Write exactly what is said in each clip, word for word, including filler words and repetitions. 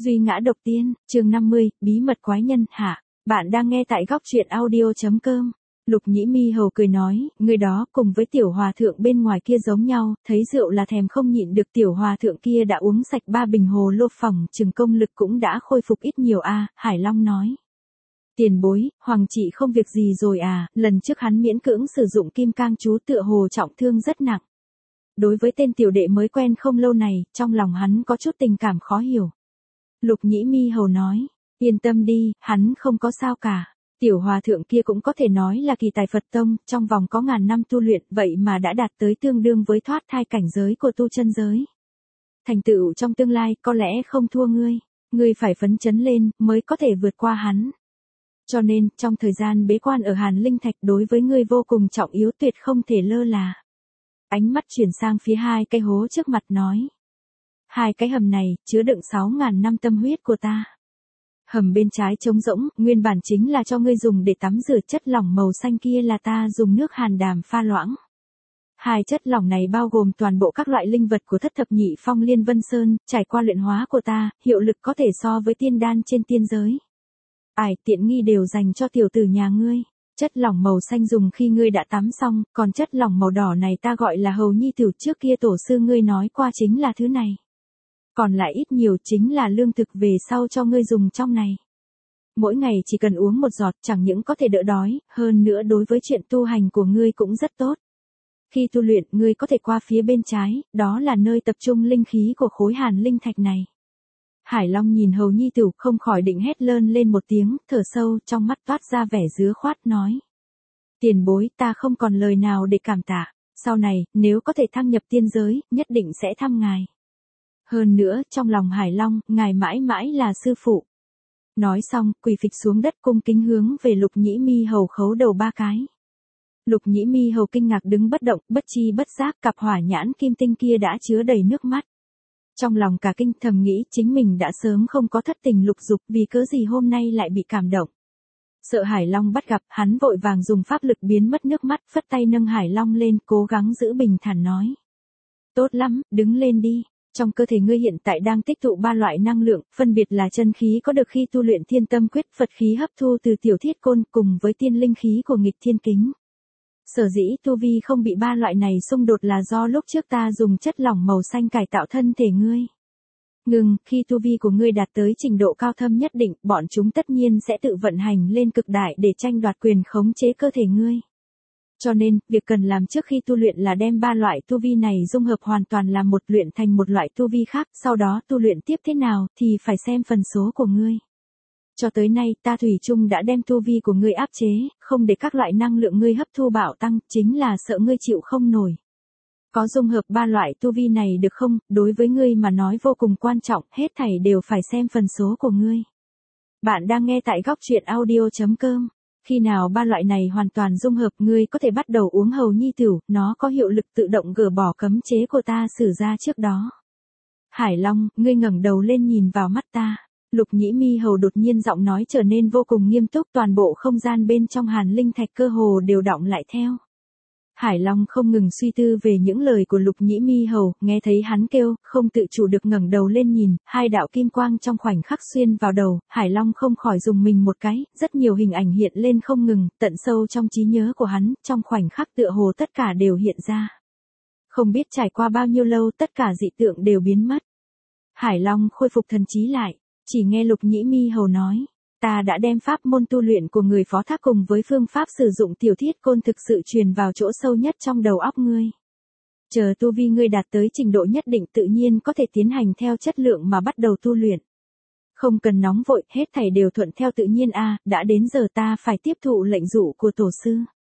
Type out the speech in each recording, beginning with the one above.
Duy ngã độc tiên, chương năm mươi, bí mật quái nhân, hạ. Bạn đang nghe tại góc truyện audio.com. Lục Nhĩ Mi Hầu cười nói, người đó cùng với tiểu hòa thượng bên ngoài kia giống nhau, thấy rượu là thèm không nhịn được. Tiểu hòa thượng kia đã uống sạch ba bình hồ lô phòng, chừng công lực cũng đã khôi phục ít nhiều a. Hải Long nói. Tiền bối, hoàng trị không việc gì rồi à, lần trước hắn miễn cưỡng sử dụng kim cang chú tựa hồ trọng thương rất nặng. Đối với tên tiểu đệ mới quen không lâu này, trong lòng hắn có chút tình cảm khó hiểu. Lục Nhĩ Mi Hầu nói, yên tâm đi, hắn không có sao cả. Tiểu hòa thượng kia cũng có thể nói là kỳ tài Phật tông, trong vòng có ngàn năm tu luyện, vậy mà đã đạt tới tương đương với thoát thai cảnh giới của tu chân giới. Thành tựu trong tương lai có lẽ không thua ngươi, ngươi phải phấn chấn lên, mới có thể vượt qua hắn. Cho nên, trong thời gian bế quan ở Hàn Linh Thạch đối với ngươi vô cùng trọng yếu, tuyệt không thể lơ là. Ánh mắt chuyển sang phía hai cái hố trước mặt nói. Hai cái hầm này, chứa đựng sáu ngàn năm tâm huyết của ta. Hầm bên trái trống rỗng, nguyên bản chính là cho ngươi dùng để tắm rửa, chất lỏng màu xanh kia là ta dùng nước hàn đàm pha loãng. Hai chất lỏng này bao gồm toàn bộ các loại linh vật của thất thập nhị phong liên vân sơn, trải qua luyện hóa của ta, hiệu lực có thể so với tiên đan trên tiên giới. Ải, tiện nghi đều dành cho tiểu tử nhà ngươi. Chất lỏng màu xanh dùng khi ngươi đã tắm xong, còn chất lỏng màu đỏ này ta gọi là hầu nhi tử, trước kia tổ sư ngươi nói qua chính là thứ này. Còn lại ít nhiều chính là lương thực về sau cho ngươi dùng trong này. Mỗi ngày chỉ cần uống một giọt chẳng những có thể đỡ đói, hơn nữa đối với chuyện tu hành của ngươi cũng rất tốt. Khi tu luyện ngươi có thể qua phía bên trái, đó là nơi tập trung linh khí của khối Hàn Linh Thạch này. Hải Long nhìn hầu nhi tử không khỏi định hét lớn lên một tiếng, thở sâu, trong mắt toát ra vẻ dứa khoát nói. Tiền bối, ta không còn lời nào để cảm tạ, sau này, nếu có thể thăng nhập tiên giới, nhất định sẽ thăm ngài. Hơn nữa, trong lòng Hải Long, ngài mãi mãi là sư phụ. Nói xong, quỳ phịch xuống đất cung kính hướng về Lục Nhĩ Mi Hầu khấu đầu ba cái. Lục Nhĩ Mi Hầu kinh ngạc đứng bất động, bất chi bất giác cặp hỏa nhãn kim tinh kia đã chứa đầy nước mắt. Trong lòng cả kinh thầm nghĩ chính mình đã sớm không có thất tình lục dục, vì cớ gì hôm nay lại bị cảm động. Sợ Hải Long bắt gặp, hắn vội vàng dùng pháp lực biến mất nước mắt, phất tay nâng Hải Long lên, cố gắng giữ bình thản nói. Tốt lắm, đứng lên đi. Trong cơ thể ngươi hiện tại đang tích tụ ba loại năng lượng, phân biệt là chân khí có được khi tu luyện Thiên Tâm Quyết, Phật khí hấp thu từ Tiểu Thiết Côn cùng với tiên linh khí của Nghịch Thiên Kính. Sở dĩ tu vi không bị ba loại này xung đột là do lúc trước ta dùng chất lỏng màu xanh cải tạo thân thể ngươi. Ngừng, khi tu vi của ngươi đạt tới trình độ cao thâm nhất định, bọn chúng tất nhiên sẽ tự vận hành lên cực đại để tranh đoạt quyền khống chế cơ thể ngươi. Cho nên, việc cần làm trước khi tu luyện là đem ba loại tu vi này dung hợp hoàn toàn làm một, luyện thành một loại tu vi khác, sau đó tu luyện tiếp thế nào thì phải xem phần số của ngươi. Cho tới nay ta thủy chung đã đem tu vi của ngươi áp chế, không để các loại năng lượng ngươi hấp thu bạo tăng, chính là sợ ngươi chịu không nổi. Có dung hợp ba loại tu vi này được không, đối với ngươi mà nói vô cùng quan trọng, hết thảy đều phải xem phần số của ngươi. Bạn đang nghe tại góc truyện audio.com. Khi nào ba loại này hoàn toàn dung hợp, ngươi có thể bắt đầu uống hầu nhi tửu, nó có hiệu lực tự động gỡ bỏ cấm chế của ta sử ra trước đó. Hải Long, ngươi ngẩng đầu lên nhìn vào mắt ta. Lục Nhĩ Mi Hầu đột nhiên giọng nói trở nên vô cùng nghiêm túc, toàn bộ không gian bên trong Hàn Linh Thạch cơ hồ đều đọng lại theo. Hải Long không ngừng suy tư về những lời của Lục Nhĩ Mi Hầu, nghe thấy hắn kêu, không tự chủ được ngẩng đầu lên nhìn, hai đạo kim quang trong khoảnh khắc xuyên vào đầu, Hải Long không khỏi dùng mình một cái, rất nhiều hình ảnh hiện lên không ngừng, tận sâu trong trí nhớ của hắn, trong khoảnh khắc tựa hồ tất cả đều hiện ra. Không biết trải qua bao nhiêu lâu tất cả dị tượng đều biến mất. Hải Long khôi phục thần trí lại, chỉ nghe Lục Nhĩ Mi Hầu nói. Ta đã đem pháp môn tu luyện của người phó thác cùng với phương pháp sử dụng Tiểu Thiết Côn thực sự truyền vào chỗ sâu nhất trong đầu óc ngươi. Chờ tu vi ngươi đạt tới trình độ nhất định tự nhiên có thể tiến hành theo chất lượng mà bắt đầu tu luyện. Không cần nóng vội, hết thảy đều thuận theo tự nhiên a, à, đã đến giờ ta phải tiếp thụ lệnh dụ của tổ sư.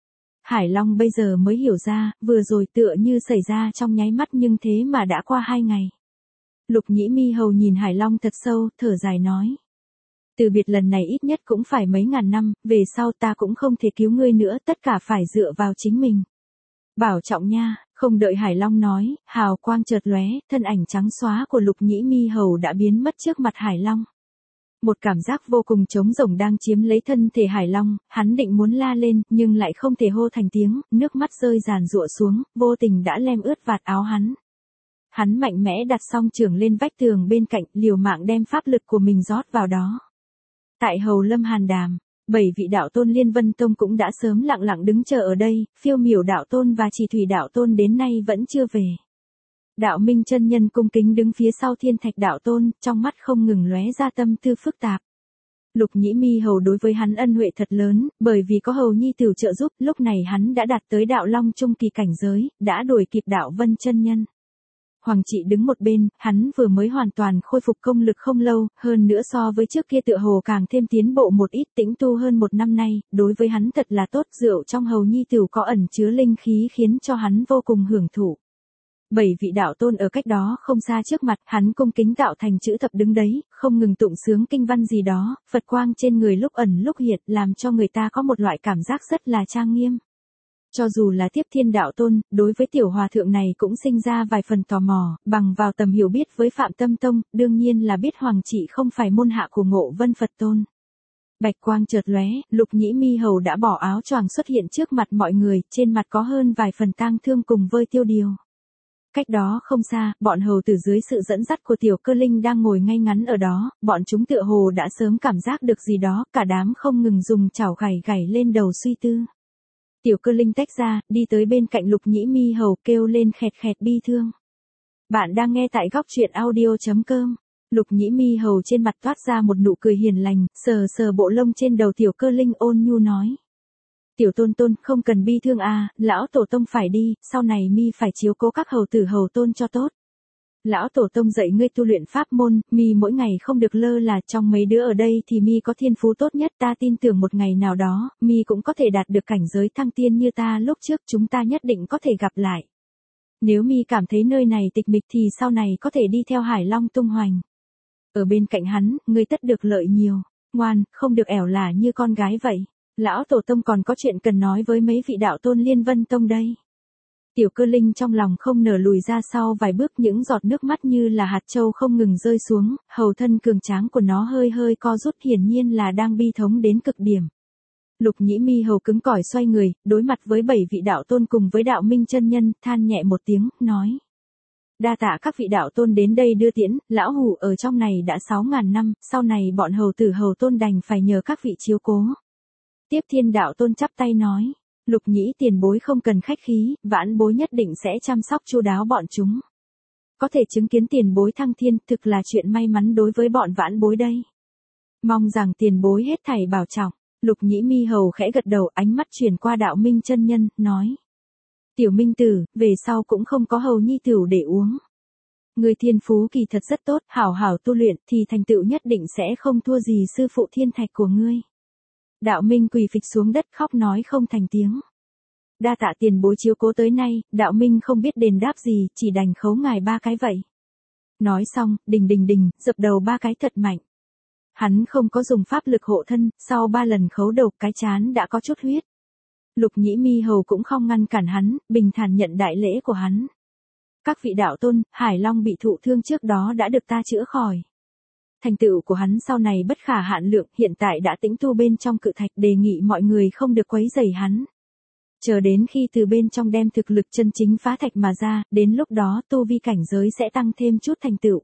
Hải Long bây giờ mới hiểu ra, vừa rồi tựa như xảy ra trong nháy mắt nhưng thế mà đã qua hai ngày. Lục Nhĩ Mi Hầu nhìn Hải Long thật sâu, thở dài nói. Từ biệt lần này ít nhất cũng phải mấy ngàn năm, về sau ta cũng không thể cứu ngươi nữa, tất cả phải dựa vào chính mình. Bảo trọng nha, không đợi Hải Long nói, hào quang chợt lóe, thân ảnh trắng xóa của Lục Nhĩ Mi Hầu đã biến mất trước mặt Hải Long. Một cảm giác vô cùng trống rỗng đang chiếm lấy thân thể Hải Long, hắn định muốn la lên, nhưng lại không thể hô thành tiếng, nước mắt rơi ràn rụa xuống, vô tình đã lem ướt vạt áo hắn. Hắn mạnh mẽ đặt song chưởng lên vách tường bên cạnh, liều mạng đem pháp lực của mình rót vào đó. Tại Hầu Lâm Hàn Đàm, bảy vị đạo tôn Liên Vân Tông cũng đã sớm lặng lặng đứng chờ ở đây, Phiêu Miểu đạo tôn và Chỉ Thủy đạo tôn đến nay vẫn chưa về. Đạo Minh chân nhân cung kính đứng phía sau Thiên Thạch đạo tôn, trong mắt không ngừng lóe ra tâm tư phức tạp. Lục Nhĩ Mi Hầu đối với hắn ân huệ thật lớn, bởi vì có Hầu nhi tử trợ giúp, lúc này hắn đã đạt tới đạo long trung kỳ cảnh giới, đã đuổi kịp đạo Vân chân nhân. Hoàng Trị đứng một bên, hắn vừa mới hoàn toàn khôi phục công lực không lâu, hơn nữa so với trước kia tựa hồ càng thêm tiến bộ một ít, tĩnh tu hơn một năm nay, đối với hắn thật là tốt, rượu trong Hầu nhi tử có ẩn chứa linh khí khiến cho hắn vô cùng hưởng thụ. Bảy vị đạo tôn ở cách đó không xa trước mặt, hắn cung kính tạo thành chữ thập đứng đấy, không ngừng tụng sướng kinh văn gì đó, Phật quang trên người lúc ẩn lúc hiện, làm cho người ta có một loại cảm giác rất là trang nghiêm. Cho dù là Tiếp Thiên đạo tôn, đối với tiểu hòa thượng này cũng sinh ra vài phần tò mò, bằng vào tầm hiểu biết với Phạm Tâm Tông, đương nhiên là biết Hoàng Trị không phải môn hạ của Ngộ Vân Phật tôn. Bạch quang chợt lóe, Lục Nhĩ Mi Hầu đã bỏ áo choàng xuất hiện trước mặt mọi người, trên mặt có hơn vài phần tang thương cùng vơi tiêu điều. Cách đó không xa, bọn hầu tử dưới sự dẫn dắt của Tiểu Cơ Linh đang ngồi ngay ngắn ở đó, bọn chúng tựa hồ đã sớm cảm giác được gì đó, cả đám không ngừng dùng chảo gảy gảy lên đầu suy tư. Tiểu Cơ Linh tách ra, đi tới bên cạnh Lục Nhĩ Mi Hầu kêu lên khẹt khẹt bi thương. Bạn đang nghe tại góc truyện audio chấm com. Lục Nhĩ Mi Hầu trên mặt toát ra một nụ cười hiền lành, sờ sờ bộ lông trên đầu Tiểu Cơ Linh ôn nhu nói. Tiểu tôn tôn, không cần bi thương à, lão tổ tông phải đi, sau này mi phải chiếu cố các hầu tử hầu tôn cho tốt. Lão tổ tông dạy ngươi tu luyện pháp môn, mi mỗi ngày không được lơ là, trong mấy đứa ở đây thì mi có thiên phú tốt nhất, ta tin tưởng một ngày nào đó, mi cũng có thể đạt được cảnh giới thăng tiên như ta lúc trước, chúng ta nhất định có thể gặp lại. Nếu mi cảm thấy nơi này tịch mịch thì sau này có thể đi theo Hải Long tung hoành. Ở bên cạnh hắn, ngươi tất được lợi nhiều, ngoan, không được ẻo lả như con gái vậy. Lão tổ tông còn có chuyện cần nói với mấy vị đạo tôn Liên Vân Tông đây. Tiểu Cơ Linh trong lòng không nở lùi ra sau vài bước, những giọt nước mắt như là hạt châu không ngừng rơi xuống, hầu thân cường tráng của nó hơi hơi co rút, hiển nhiên là đang bi thống đến cực điểm. Lục Nhĩ Mi Hầu cứng cỏi xoay người, đối mặt với bảy vị đạo tôn cùng với đạo Minh chân nhân, than nhẹ một tiếng, nói. Đa tạ các vị đạo tôn đến đây đưa tiễn, lão hủ ở trong này đã sáu ngàn năm, sau này bọn hầu tử hầu tôn đành phải nhờ các vị chiếu cố. Tiếp Thiên đạo tôn chắp tay nói, Lục Nhĩ tiền bối không cần khách khí, vãn bối nhất định sẽ chăm sóc chu đáo bọn chúng. Có thể chứng kiến tiền bối thăng thiên, thực là chuyện may mắn đối với bọn vãn bối đây. Mong rằng tiền bối hết thảy bảo trọng. Lục Nhĩ Mi Hầu khẽ gật đầu, ánh mắt chuyển qua đạo Minh chân nhân, nói. Tiểu Minh tử, về sau cũng không có hầu nhi tửu để uống. Người thiên phú kỳ thật rất tốt, hảo hảo tu luyện thì thành tựu nhất định sẽ không thua gì sư phụ Thiên Thạch của ngươi. Đạo Minh quỳ phịch xuống đất khóc nói không thành tiếng. Đa tạ tiền bối chiếu cố tới nay, đạo Minh không biết đền đáp gì, chỉ đành khấu ngài ba cái vậy. Nói xong, đình đình đình, dập đầu ba cái thật mạnh. Hắn không có dùng pháp lực hộ thân, sau ba lần khấu đầu, cái chán đã có chút huyết. Lục Nhĩ Mi Hầu cũng không ngăn cản hắn, bình thản nhận đại lễ của hắn. Các vị đạo tôn, Hải Long bị thụ thương trước đó đã được ta chữa khỏi. Thành tựu của hắn sau này bất khả hạn lượng, hiện tại đã tĩnh tu bên trong cự thạch, đề nghị mọi người không được quấy rầy hắn. Chờ đến khi từ bên trong đem thực lực chân chính phá thạch mà ra, đến lúc đó tu vi cảnh giới sẽ tăng thêm chút thành tựu.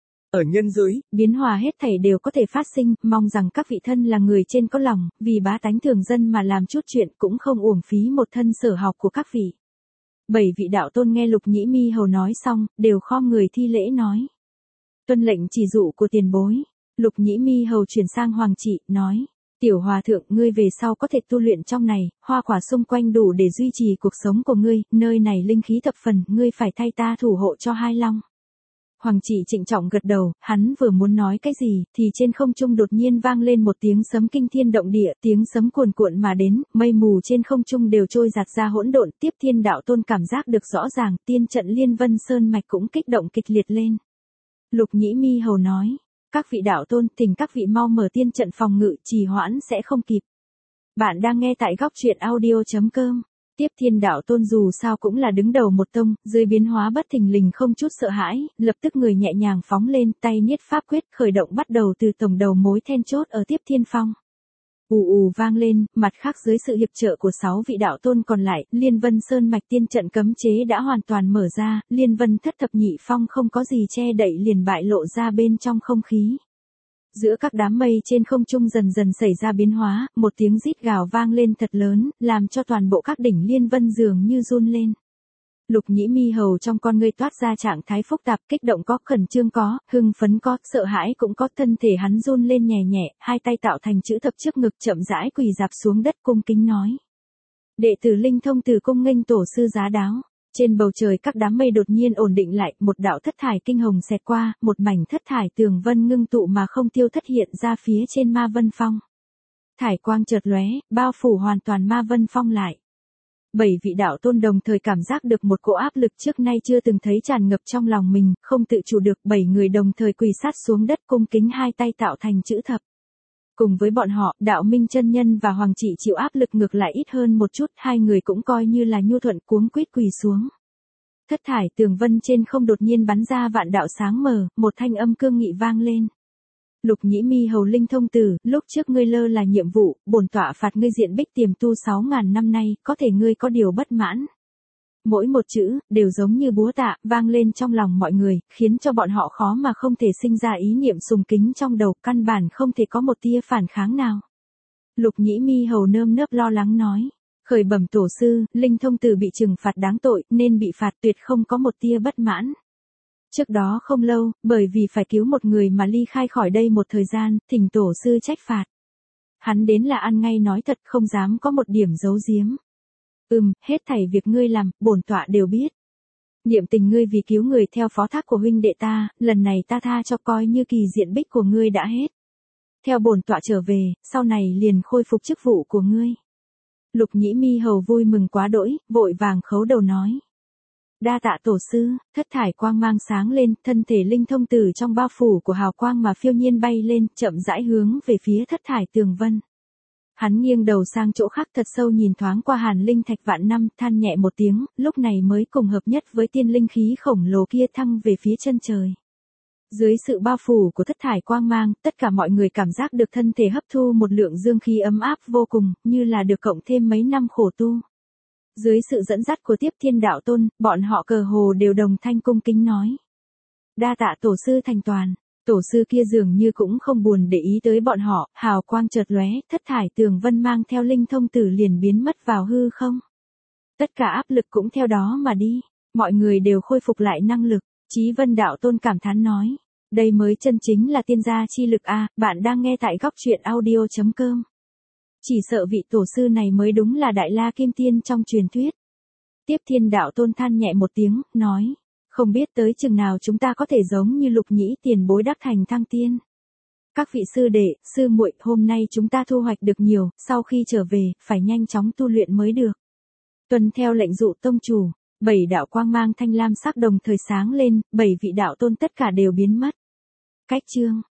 Ở nhân giới, biến hòa hết thảy đều có thể phát sinh, mong rằng các vị thân là người trên có lòng, vì bá tánh thường dân mà làm chút chuyện cũng không uổng phí một thân sở học của các vị. Bảy vị đạo tôn nghe Lục Nhĩ Mi Hầu nói xong, đều khom người thi lễ nói. Tuân lệnh chỉ dụ của tiền bối. Lục Nhĩ Mi Hầu chuyển sang Hoàng Trị, nói. Tiểu hòa thượng, ngươi về sau có thể tu luyện trong này, hoa quả xung quanh đủ để duy trì cuộc sống của ngươi, nơi này linh khí thập phần, ngươi phải thay ta thủ hộ cho Hai Long. Hoàng Trị trịnh trọng gật đầu, hắn vừa muốn nói cái gì, thì trên không trung đột nhiên vang lên một tiếng sấm kinh thiên động địa, tiếng sấm cuồn cuộn mà đến, mây mù trên không trung đều trôi giạt ra hỗn độn, Tiếp Thiên đạo tôn cảm giác được rõ ràng, tiên trận Liên Vân Sơn mạch cũng kích động kịch liệt lên. Lục Nhĩ Mi Hầu nói, các vị đạo tôn, thỉnh các vị mau mở tiên trận phòng ngự, trì hoãn sẽ không kịp. Bạn đang nghe tại góc truyện audio chấm com. Tiếp Thiên đạo tôn dù sao cũng là đứng đầu một tông, dưới biến hóa bất thình lình không chút sợ hãi, lập tức người nhẹ nhàng phóng lên, tay niết pháp quyết khởi động bắt đầu từ tổng đầu mối then chốt ở Tiếp Thiên Phong. ù ù vang lên, mặt khác dưới sự hiệp trợ của sáu vị đạo tôn còn lại, Liên Vân Sơn mạch tiên trận cấm chế đã hoàn toàn mở ra, Liên Vân thất thập nhị phong không có gì che đậy liền bại lộ ra bên trong không khí. Giữa các đám mây trên không trung dần dần xảy ra biến hóa, một tiếng rít gào vang lên thật lớn, làm cho toàn bộ các đỉnh Liên Vân dường như run lên. Lục Nhĩ Mi hầu trong con ngươi toát ra trạng thái phức tạp, kích động có, khẩn trương có, hưng phấn có, sợ hãi cũng có, thân thể hắn run lên nhẹ nhẹ, hai tay tạo thành chữ thập trước ngực chậm rãi quỳ dạp xuống đất cung kính nói. Đệ tử Linh Thông từ cung nghênh tổ sư giá đáo. Trên bầu trời các đám mây đột nhiên ổn định lại, một đạo thất thải kinh hồng xẹt qua, một mảnh thất thải tường vân ngưng tụ mà không tiêu thất hiện ra phía trên Ma Vân Phong. Thải quang chợt lóe, bao phủ hoàn toàn Ma Vân Phong lại. Bảy vị đạo tôn đồng thời cảm giác được một cỗ áp lực trước nay chưa từng thấy tràn ngập trong lòng mình, không tự chủ được, bảy người đồng thời quỳ sát xuống đất cung kính hai tay tạo thành chữ thập. Cùng với bọn họ, Đạo Minh chân nhân và Hoàng Trị chịu áp lực ngược lại ít hơn một chút, hai người cũng coi như là nhu thuận cuống quýt quỳ xuống. Thất thải tường vân trên không đột nhiên bắn ra vạn đạo sáng mờ, một thanh âm cương nghị vang lên. Lục Nhĩ Mi hầu Linh Thông Tử, lúc trước ngươi lơ là nhiệm vụ, bổn tọa phạt ngươi diện bích tiềm tu sáu ngàn năm nay, có thể ngươi có điều bất mãn. Mỗi một chữ, đều giống như búa tạ, vang lên trong lòng mọi người, khiến cho bọn họ khó mà không thể sinh ra ý niệm sùng kính trong đầu, căn bản không thể có một tia phản kháng nào. Lục Nhĩ Mi hầu nơm nớp lo lắng nói, khởi bẩm tổ sư, Linh Thông Tử bị trừng phạt đáng tội, nên bị phạt tuyệt không có một tia bất mãn. Trước đó không lâu, bởi vì phải cứu một người mà ly khai khỏi đây một thời gian, thỉnh tổ sư trách phạt. Hắn đến là ăn ngay nói thật, không dám có một điểm giấu giếm. Ừm, hết thảy việc ngươi làm, bổn tọa đều biết. Niệm tình ngươi vì cứu người theo phó thác của huynh đệ ta, lần này ta tha cho coi như kỳ diện bích của ngươi đã hết. Theo bổn tọa trở về, sau này liền khôi phục chức vụ của ngươi. Lục Nhĩ Mi hầu vui mừng quá đỗi, vội vàng khấu đầu nói. Đa tạ tổ sư, thất thải quang mang sáng lên, thân thể Linh Thông Tử trong bao phủ của hào quang mà phiêu nhiên bay lên, chậm rãi hướng về phía thất thải tường vân. Hắn nghiêng đầu sang chỗ khác thật sâu nhìn thoáng qua hàn linh thạch vạn năm, than nhẹ một tiếng, lúc này mới cùng hợp nhất với tiên linh khí khổng lồ kia thăng về phía chân trời. Dưới sự bao phủ của thất thải quang mang, tất cả mọi người cảm giác được thân thể hấp thu một lượng dương khí ấm áp vô cùng, như là được cộng thêm mấy năm khổ tu. Dưới sự dẫn dắt của Tiếp Thiên Đạo Tôn, bọn họ cờ hồ đều đồng thanh cung kính nói. Đa tạ tổ sư thành toàn. Tổ sư kia dường như cũng không buồn để ý tới bọn họ, hào quang chợt lóe, thất thải tường vân mang theo Linh Thông Tử liền biến mất vào hư không. Tất cả áp lực cũng theo đó mà đi, mọi người đều khôi phục lại năng lực, Chí Vân Đạo Tôn cảm thán nói. Đây mới chân chính là tiên gia chi lực a, bạn đang nghe tại góc truyện audio chấm com. Chỉ sợ vị tổ sư này mới đúng là Đại La Kim Tiên trong truyền thuyết. Tiếp Thiên Đạo Tôn than nhẹ một tiếng, nói. Không biết tới chừng nào chúng ta có thể giống như Lục Nhĩ tiền bối đắc thành thăng tiên. Các vị sư đệ, sư muội, hôm nay chúng ta thu hoạch được nhiều, sau khi trở về, phải nhanh chóng tu luyện mới được. Tuân theo lệnh dụ tông chủ, bảy đạo quang mang thanh lam sắc đồng thời sáng lên, bảy vị đạo tôn tất cả đều biến mất. Cách chương